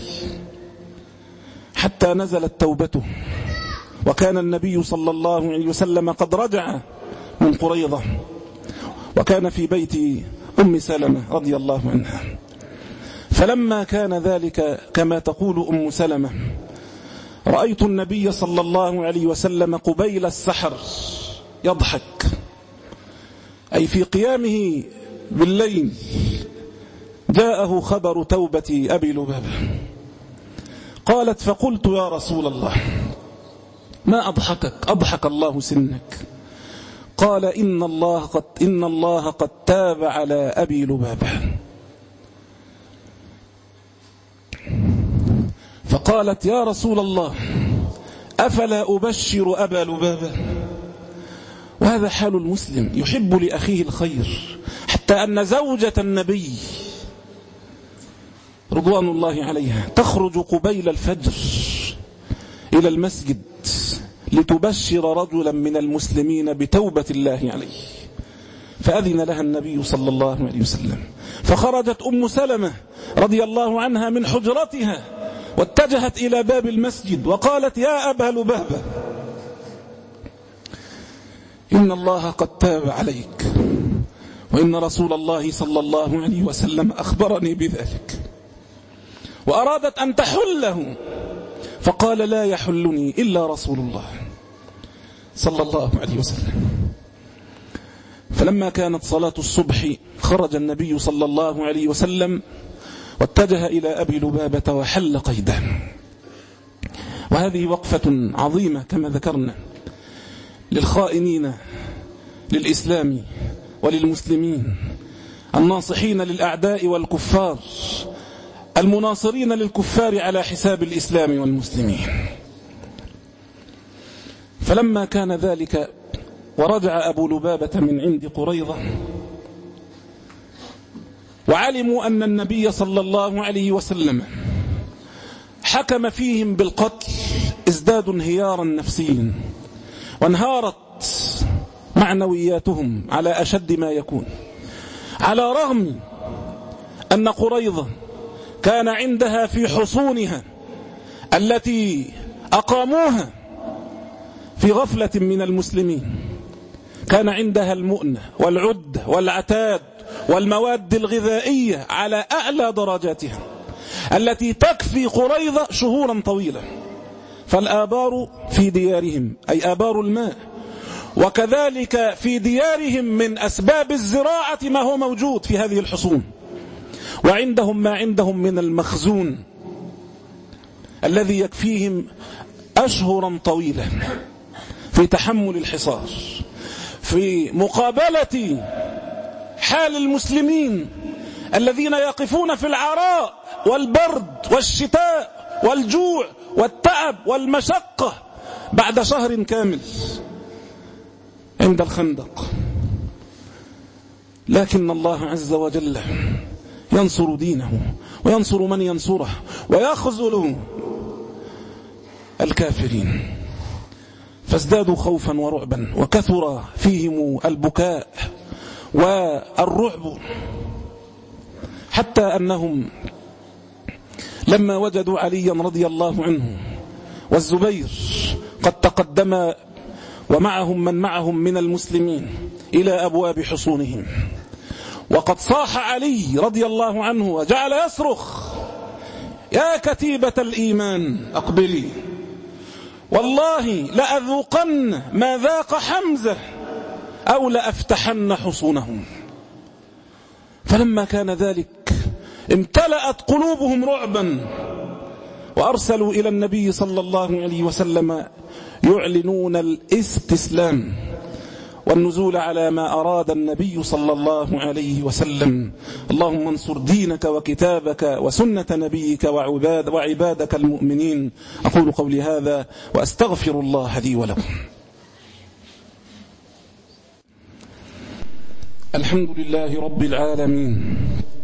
حتى نزلت توبته، وكان النبي صلى الله عليه وسلم قد رجع من قريظة، وكان في بيت أم سلمة رضي الله عنها. فلما كان ذلك كما تقول أم سلمة: رأيت النبي صلى الله عليه وسلم قبيل السحر يضحك، أي في قيامه بالليل جاءه خبر توبة أبي لبابة. قالت: فقلت يا رسول الله ما أضحكك؟ أضحك الله سنك. قال: إن الله قد, إن الله قد تاب على أبي لبابة. فقالت: يا رسول الله أفلا أبشر أبا لبابة؟ وهذا حال المسلم، يحب لأخيه الخير، حتى أن زوجة النبي رضوان الله عليها تخرج قبيل الفجر إلى المسجد لتبشر رجلا من المسلمين بتوبة الله عليه، فأذن لها النبي صلى الله عليه وسلم. فخرجت أم سلمة رضي الله عنها من حجرتها واتجهت إلى باب المسجد وقالت: يا أبا لبابة إن الله قد تاب عليك، وإن رسول الله صلى الله عليه وسلم أخبرني بذلك، وأرادت أن تحله، فقال: لا يحلني إلا رسول الله صلى الله عليه وسلم. فلما كانت صلاة الصبح خرج النبي صلى الله عليه وسلم واتجه إلى أبي لبابة وحل قيده. وهذه وقفة عظيمة كما ذكرنا للخائنين للإسلام وللمسلمين، الناصحين للأعداء والكفار، المناصرين للكفار على حساب الإسلام والمسلمين. فلما كان ذلك ورجع أبو لبابة من عند قريظة وعلموا أن النبي صلى الله عليه وسلم حكم فيهم بالقتل، ازدادوا انهيارا نفسيا، وانهارت معنوياتهم على أشد ما يكون، على رغم أن قريظة كان عندها في حصونها التي أقاموها في غفلة من المسلمين، كان عندها المؤنة والعدة والعتاد والمواد الغذائية على أعلى درجاتها، التي تكفي قريظة شهورا طويلة. فالآبار في ديارهم أي آبار الماء، وكذلك في ديارهم من أسباب الزراعة ما هو موجود في هذه الحصون، وعندهم ما عندهم من المخزون الذي يكفيهم أشهرا طويلة في تحمل الحصار، في مقابلة حال المسلمين الذين يقفون في العراء والبرد والشتاء والجوع والتعب والمشقة بعد شهر كامل عند الخندق. لكن الله عز وجل ينصر دينه وينصر من ينصره ويخذل الكافرين، فازدادوا خوفا ورعبا، وكثر فيهم البكاء والرعب، حتى أنهم لما وجدوا عليا رضي الله عنه والزبير قد تقدم ومعهم من معهم من المسلمين إلى أبواب حصونهم، وقد صاح علي رضي الله عنه وجعل يصرخ: يا كتيبة الإيمان أقبلي، والله لأذوقن ما ذاق حمزة أو لأفتحن حصونهم. فلما كان ذلك امتلأت قلوبهم رعبا، وأرسلوا إلى النبي صلى الله عليه وسلم يعلنون الاستسلام والنزول على ما أراد النبي صلى الله عليه وسلم. اللهم انصر دينك وكتابك وسنة نبيك وعباد وعبادك المؤمنين. أقول قولي هذا وأستغفر الله لي ولكم. الحمد لله رب العالمين،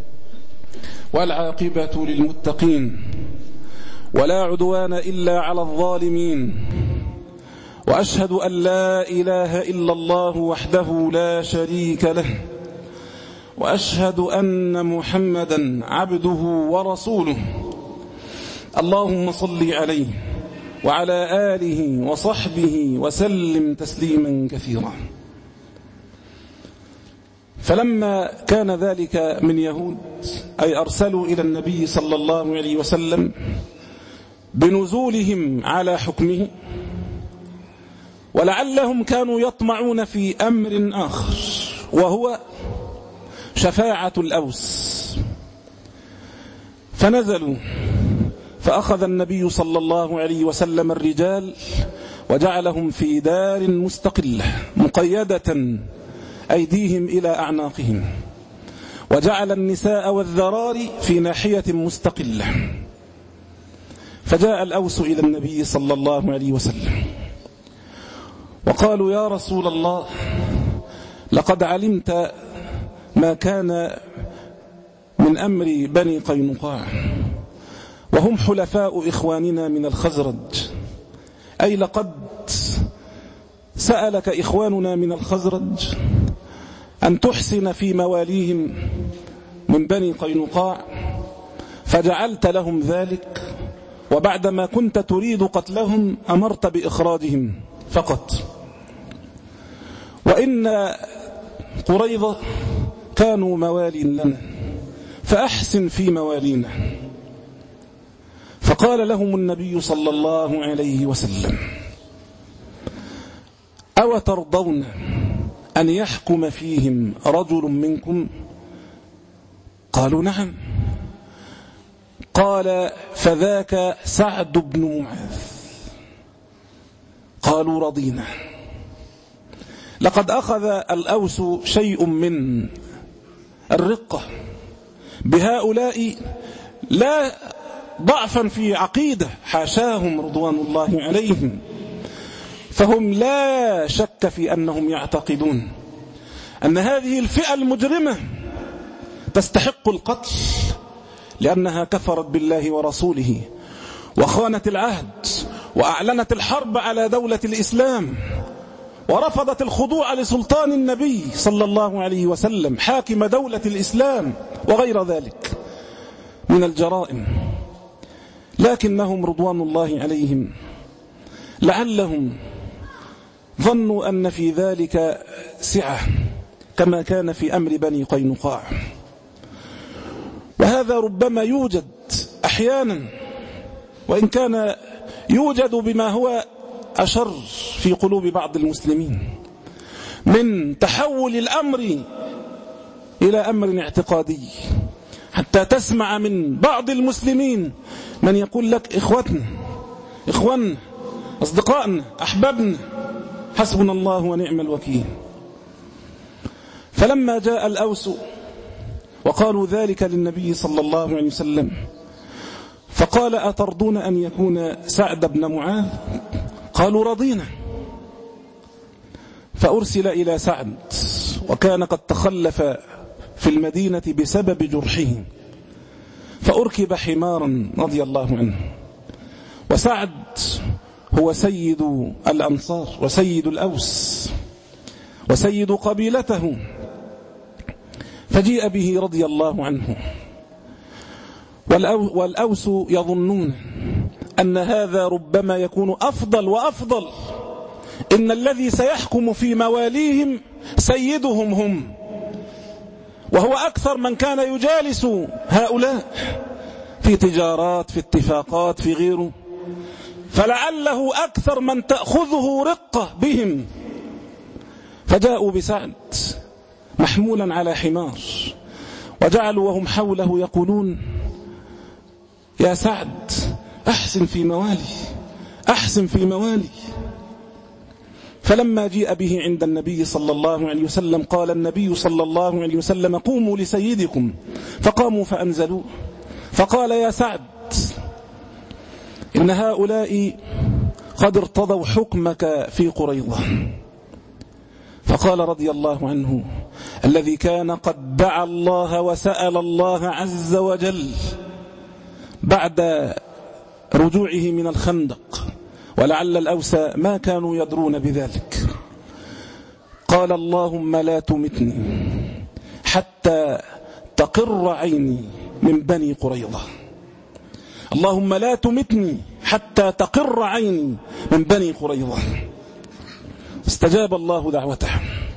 والعاقبة للمتقين، ولا عدوان إلا على الظالمين، وأشهد أن لا إله إلا الله وحده لا شريك له، وأشهد أن محمدا عبده ورسوله. اللهم صل عليه وعلى آله وصحبه وسلم تسليما كثيرا. فلما كان ذلك من يهود، أي أرسلوا إلى النبي صلى الله عليه وسلم بنزولهم على حكمه، ولعلهم كانوا يطمعون في أمر آخر، وهو شفاعة الأوس، فنزلوا فأخذ النبي صلى الله عليه وسلم الرجال وجعلهم في دار مستقلة مقيدة أيديهم إلى أعناقهم، وجعل النساء والذراري في ناحية مستقلة. فجاء الأوس إلى النبي صلى الله عليه وسلم وقالوا: يا رسول الله، لقد علمت ما كان من أمر بني قينقاع، وهم حلفاء إخواننا من الخزرج، أي لقد سألك إخواننا من الخزرج أن تحسن في مواليهم من بني قينقاع، فجعلت لهم ذلك، وبعدما كنت تريد قتلهم أمرت بإخراجهم فقط، وإن قريظة كانوا موالي لنا، فأحسن في موالينا. فقال لهم النبي صلى الله عليه وسلم: أو ترضون أن يحكم فيهم رجل منكم؟ قالوا: نعم. قال: فذاك سعد بن معاذ. قالوا: رضينا. لقد أخذ الأوس شيء من الرقة بهؤلاء، لا ضعفا في عقيدة، حاشاهم رضوان الله عليهم، فهم لا شك في أنهم يعتقدون أن هذه الفئة المجرمة تستحق القتل، لأنها كفرت بالله ورسوله وخانت العهد وأعلنت الحرب على دولة الإسلام، ورفضت الخضوع لسلطان النبي صلى الله عليه وسلم حاكم دولة الإسلام، وغير ذلك من الجرائم. لكنهم رضوان الله عليهم لعلهم ظنوا أن في ذلك سعة، كما كان في أمر بني قينقاع. وهذا ربما يوجد أحيانا، وإن كان يوجد بما هو أشر في قلوب بعض المسلمين من تحول الأمر إلى أمر اعتقادي، حتى تسمع من بعض المسلمين من يقول لك إخوتنا إخواننا أصدقائنا أحبابنا حسبنا الله ونعم الوكيل. فلما جاء الأوس وقالوا ذلك للنبي صلى الله عليه وسلم فقال أترضون أن يكون سعد بن معاذ؟ قالوا رضينا. فأرسل إلى سعد وكان قد تخلف في المدينة بسبب جرحه، فأركب حمارا رضي الله عنه. وسعد هو سيد الأنصار وسيد الأوس وسيد قبيلته، فجيء به رضي الله عنه. والأوس يظنون أن هذا ربما يكون أفضل وأفضل، إن الذي سيحكم في مواليهم سيدهم هم، وهو أكثر من كان يجالس هؤلاء في تجارات في اتفاقات في غيره، فلعله أكثر من تأخذه رقة بهم. فجاءوا بسعد محمولا على حمار وجعلوا وهم حوله يقولون يا سعد أحسن في موالي أحسن في موالي. فلما جيء به عند النبي صلى الله عليه وسلم قال النبي صلى الله عليه وسلم قوموا لسيدكم، فقاموا فأنزلوه. فقال يا سعد إن هؤلاء قد ارتضوا حكمك في قريظة. فقال رضي الله عنه الذي كان قد دعا الله وسأل الله عز وجل بعد رجوعه من الخندق، ولعل الأوس ما كانوا يدرون بذلك، قال اللهم لا تمتني حتى تقر عيني من بني قريظة، اللهم لا تمتني حتى تقر عيني من بني قريظة. استجاب الله دعوته،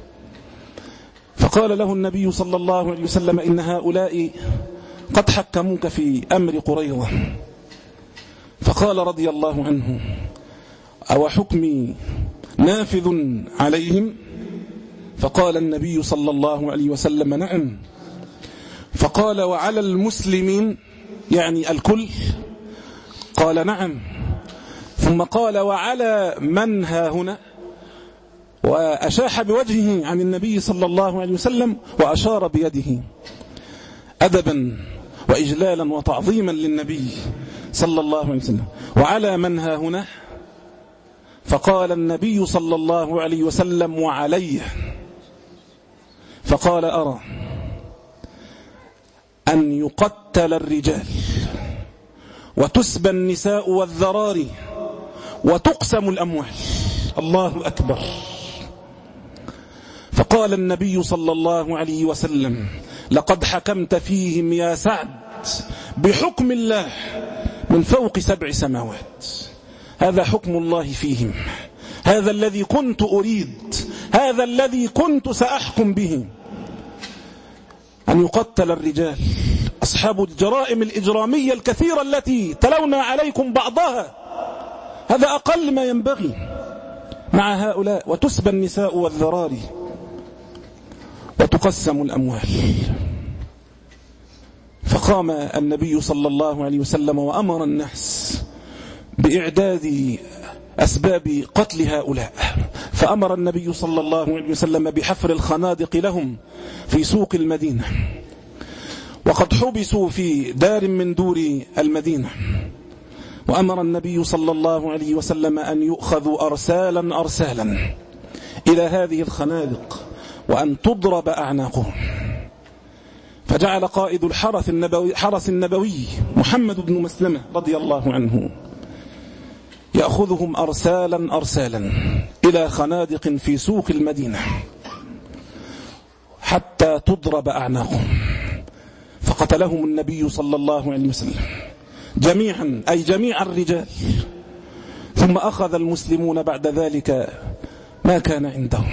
فقال له النبي صلى الله عليه وسلم إن هؤلاء قد حكموك في أمر قريظة. فقال رضي الله عنه أو حكمي نافذ عليهم؟ فقال النبي صلى الله عليه وسلم نعم. فقال وعلى المسلمين يعني الكل؟ قال نعم. ثم قال وعلى من ها هنا؟ وأشاح بوجهه عن النبي صلى الله عليه وسلم وأشار بيده أدبا وإجلالا وتعظيما للنبي صلى الله عليه وسلم. وعلى من ها هنا؟ فقال النبي صلى الله عليه وسلم وعليه. فقال أرى أن يقتل الرجال وتسبى النساء والذراري وتقسم الأموال. الله أكبر. فقال النبي صلى الله عليه وسلم لقد حكمت فيهم يا سعد بحكم الله من فوق سبع سماوات، هذا حكم الله فيهم، هذا الذي كنت أريد، هذا الذي كنت سأحكم به، أن يقتل الرجال أصحاب الجرائم الإجرامية الكثيرة التي تلونا عليكم بعضها، هذا أقل ما ينبغي مع هؤلاء، وتسبى النساء والذراري وتقسم الأموال. فقام النبي صلى الله عليه وسلم وأمر الناس بإعداد أسباب قتل هؤلاء، فأمر النبي صلى الله عليه وسلم بحفر الخنادق لهم في سوق المدينة، وقد حبسوا في دار من دور المدينة. وأمر النبي صلى الله عليه وسلم أن يؤخذوا أرسالا أرسالا إلى هذه الخنادق وأن تضرب أعناقهم. فجعل قائد الحرس النبوي, حرس النبوي محمد بن مسلمة رضي الله عنه يأخذهم أرسالا أرسالا إلى خنادق في سوق المدينة حتى تضرب أعناقهم. فقتلهم النبي صلى الله عليه وسلم جميعا، أي جميع الرجال. ثم أخذ المسلمون بعد ذلك ما كان عندهم،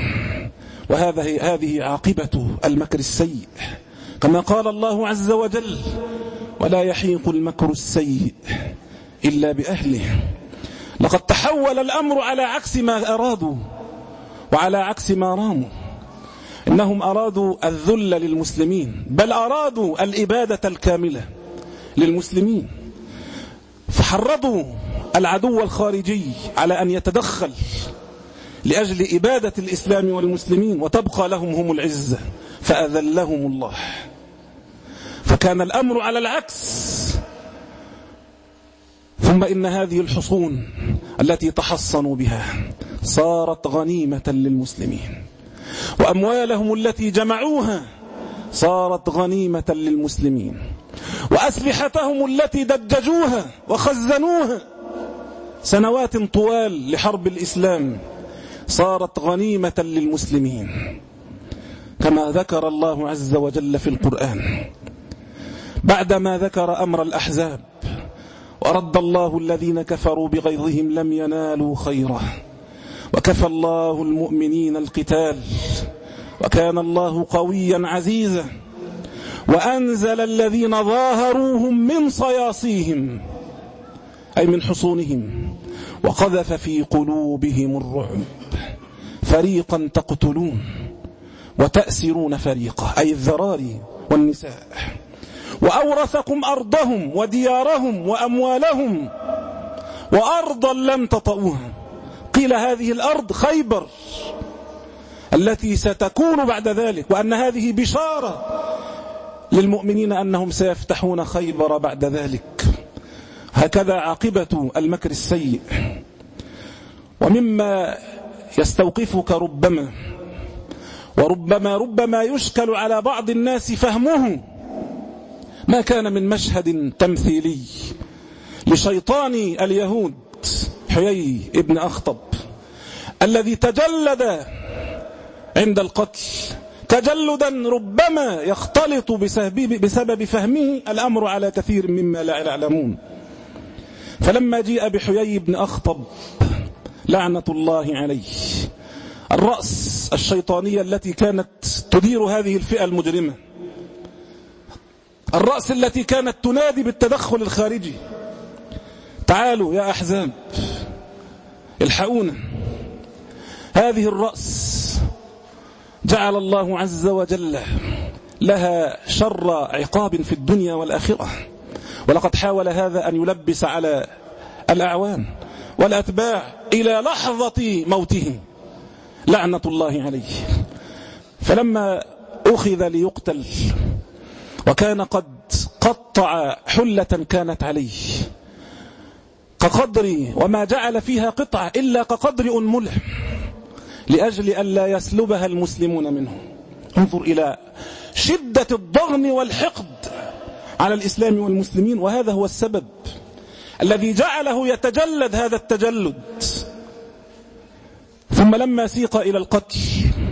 وهذه هذه عاقبة المكر السيء، كما قال الله عز وجل ولا يحيق المكر السيء إلا بأهله. لقد تحول الأمر على عكس ما أرادوا وعلى عكس ما راموا. إنهم أرادوا الذل للمسلمين، بل أرادوا الإبادة الكاملة للمسلمين، فحرضوا العدو الخارجي على أن يتدخل لأجل إبادة الإسلام والمسلمين وتبقى لهم هم العزة، فأذلهم الله. فكان الأمر على العكس. ثم إن هذه الحصون التي تحصنوا بها صارت غنيمة للمسلمين، وأموالهم التي جمعوها صارت غنيمة للمسلمين، وأسلحتهم التي دججوها وخزنوها سنوات طوال لحرب الإسلام صارت غنيمة للمسلمين، كما ذكر الله عز وجل في القرآن بعدما ذكر أمر الأحزاب: ورد الله الذين كفروا بغيظهم لم ينالوا خيرا وكفى الله المؤمنين القتال وكان الله قويا عزيزا وأنزل الذين ظاهروهم من صياصيهم أي من حصونهم وقذف في قلوبهم الرعب فريقا تقتلون وتأسرون فريقا أي الذراري والنساء، وأورثكم أرضهم وديارهم وأموالهم وأرضا لم تطئوها. قيل هذه الأرض خيبر التي ستكون بعد ذلك، وأن هذه بشارة للمؤمنين أنهم سيفتحون خيبر بعد ذلك. هكذا عاقبة المكر السيء. ومما يستوقفك ربما وربما ربما يشكل على بعض الناس فهمه ما كان من مشهد تمثيلي لشيطان اليهود حيي ابن أخطب الذي تجلد عند القتل تجلدا ربما يختلط بسبب فهمه الأمر على كثير مما لا يعلمون. فلما جيء بحيي بن أخطب لعنة الله عليه، الرأس الشيطانية التي كانت تدير هذه الفئة المجرمة، الرأس التي كانت تنادي بالتدخل الخارجي: تعالوا يا أحزاب الحقونا. هذه الرأس جعل الله عز وجل لها شر عقاب في الدنيا والآخرة، ولقد حاول هذا أن يلبس على الأعوان والأتباع إلى لحظة موته لعنة الله عليه. فلما أخذ ليقتل وكان قد قطع حلة كانت عليه كقدر، وما جعل فيها قطعة إلا كقدر أنمله لأجل أن لا يسلبها المسلمون منه. انظر إلى شدة الضغن والحقد على الإسلام والمسلمين، وهذا هو السبب الذي جعله يتجلد هذا التجلد. ثم لما سيق إلى القتل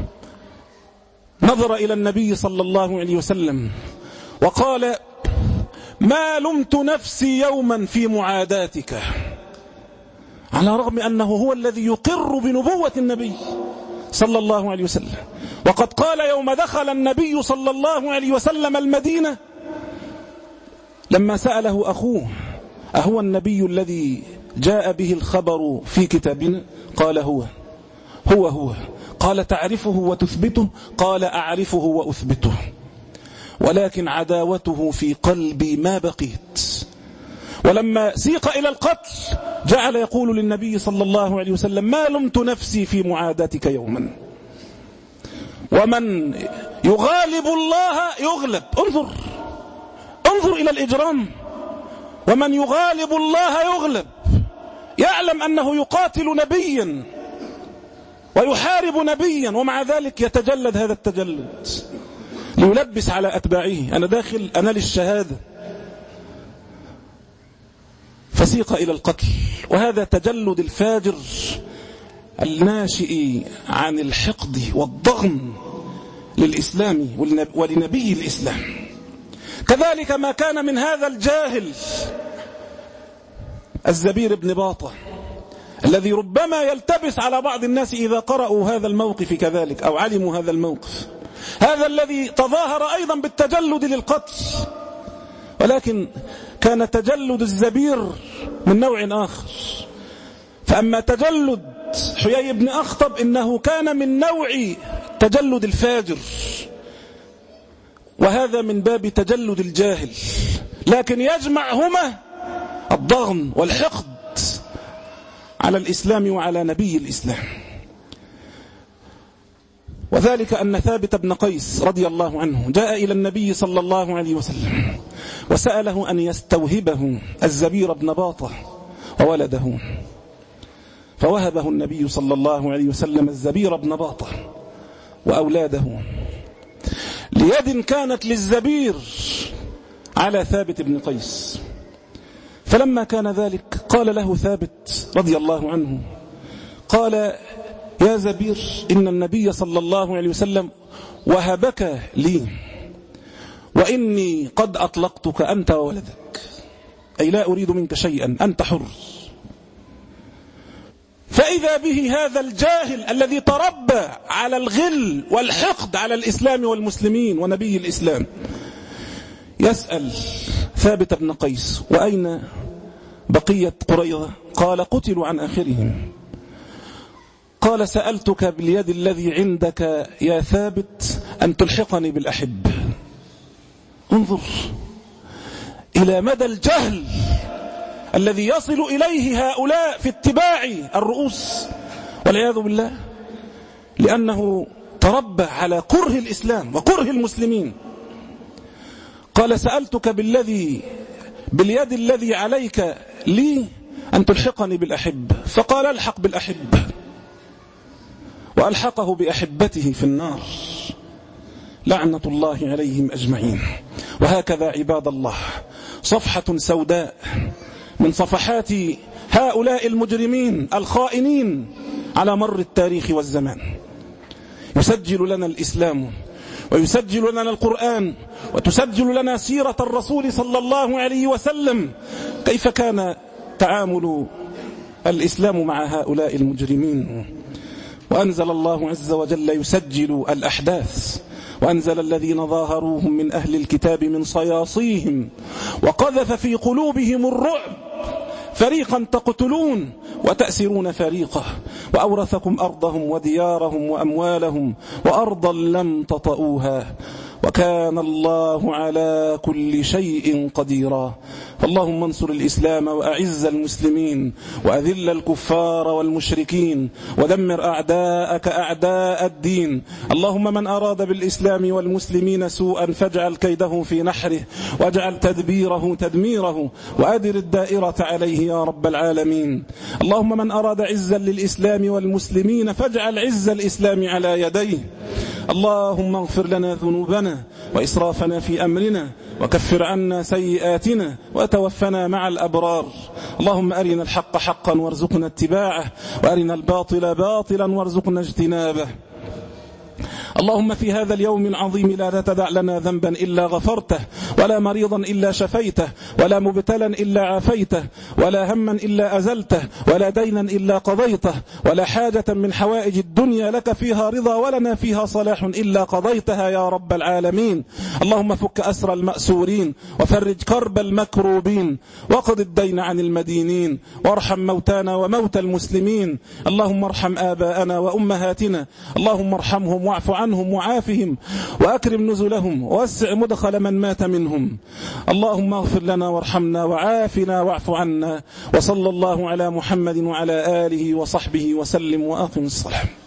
نظر إلى النبي صلى الله عليه وسلم وقال: ما لمت نفسي يوما في معاداتك، على رغم أنه هو الذي يقر بنبوة النبي صلى الله عليه وسلم. وقد قال يوم دخل النبي صلى الله عليه وسلم المدينة لما سأله أخوه: أهو النبي الذي جاء به الخبر في كتابنا؟ قال: هو هو هو. قال: تعرفه وتثبته؟ قال: أعرفه وأثبته، ولكن عداوته في قلبي ما بقيت. ولما سيق إلى القتل جعل يقول للنبي صلى الله عليه وسلم: ما لمت نفسي في معاداتك يوما. ومن يغالب الله يغلب. انظر انظر إلى الإجرام. ومن يغالب الله يغلب، يعلم أنه يقاتل نبيا ويحارب نبيا، ومع ذلك يتجلد هذا التجلد ليلبس على أتباعه: أنا داخل أنا للشهادة. فسيق إلى القتل، وهذا تجلد الفاجر الناشئ عن الحقد والضغن للإسلام ولنبي الإسلام. كذلك ما كان من هذا الجاهل الزبير بن باطة الذي ربما يلتبس على بعض الناس إذا قرأوا هذا الموقف كذلك أو علموا هذا الموقف، هذا الذي تظاهر أيضا بالتجلد للقتل ولكن كان تجلد الزبير من نوع آخر. فأما تجلد حيي بن أخطب إنه كان من نوع تجلد الفاجر، وهذا من باب تجلد الجاهل، لكن يجمعهما الضغن والحقد على الإسلام وعلى نبي الإسلام. وذلك أن ثابت بن قيس رضي الله عنه جاء إلى النبي صلى الله عليه وسلم وسأله أن يستوهبه الزبير بن باطة وولده، فوهبه النبي صلى الله عليه وسلم الزبير بن باطة وأولاده ليد كانت للزبير على ثابت بن قيس. فلما كان ذلك قال له ثابت رضي الله عنه، قال: يا زبير، إن النبي صلى الله عليه وسلم وهبك لي، وإني قد أطلقتك أنت وولدك، أي لا أريد منك شيئا، أنت حر. فإذا به هذا الجاهل الذي تربى على الغل والحقد على الإسلام والمسلمين ونبي الإسلام يسأل ثابت بن قيس: وأين بقية قريظة؟ قال: قتلوا عن آخرهم. قال: سألتك باليد الذي عندك يا ثابت أن تلحقني بالأحب. انظر إلى مدى الجهل الذي يصل إليه هؤلاء في اتباع الرؤوس والعياذ بالله، لأنه تربى على كره الإسلام وكره المسلمين. قال: سألتك بالذي باليد الذي عليك لي أن تلحقني بالأحب. فقال: الحق بالأحب، وألحقه بأحبته في النار لعنة الله عليهم أجمعين. وهكذا عباد الله صفحة سوداء من صفحات هؤلاء المجرمين الخائنين على مر التاريخ والزمان. يسجل لنا الإسلام ويسجل لنا القرآن وتسجل لنا سيرة الرسول صلى الله عليه وسلم كيف كان تعامل الإسلام مع هؤلاء المجرمين. وأنزل الله عز وجل يسجل الأحداث، وأنزل الذين ظاهروهم من أهل الكتاب من صياصيهم وقذف في قلوبهم الرعب، فريقا تقتلون وتأسرون فريقا، وأورثكم أرضهم وديارهم وأموالهم وأرضا لم تطئوها، وكان الله على كل شيء قديرا. فاللهم انصر الإسلام وأعز المسلمين، وأذل الكفار والمشركين، ودمر أعداءك أعداء الدين. اللهم من أراد بالإسلام والمسلمين سوءا فاجعل كيده في نحره، واجعل تدبيره تدميره، وأدر الدائرة عليه يا رب العالمين. اللهم من أراد عزا للإسلام والمسلمين فاجعل عز الإسلام على يديه. اللهم اغفر لنا ذنوبنا وإسرافنا في أمرنا، وكفر عنا سيئاتنا، وتوفنا مع الأبرار. اللهم أرنا الحق حقا وارزقنا اتباعه، وأرنا الباطل باطلا وارزقنا اجتنابه. اللهم في هذا اليوم العظيم لا تدع لنا ذنبا إلا غفرته، ولا مريضا إلا شفيته، ولا مبتلا إلا عافيته، ولا هما إلا أزلته، ولا دينا إلا قضيته، ولا حاجة من حوائج الدنيا لك فيها رضا ولنا فيها صلاح إلا قضيتها يا رب العالمين. اللهم فك أسر المأسورين، وفرج كرب المكروبين، وقض الدين عن المدينين، وارحم موتانا وموتى المسلمين. اللهم ارحم آباءنا وأمهاتنا، اللهم ارحمهم واعف عنهم وعافهم، وأكرم نزلهم، ووسع مدخل من مات منهم. اللهم اغفر لنا وارحمنا وعافنا واعف عنا. وصلى الله على محمد وعلى آله وصحبه وسلم، وأقم الصلاة.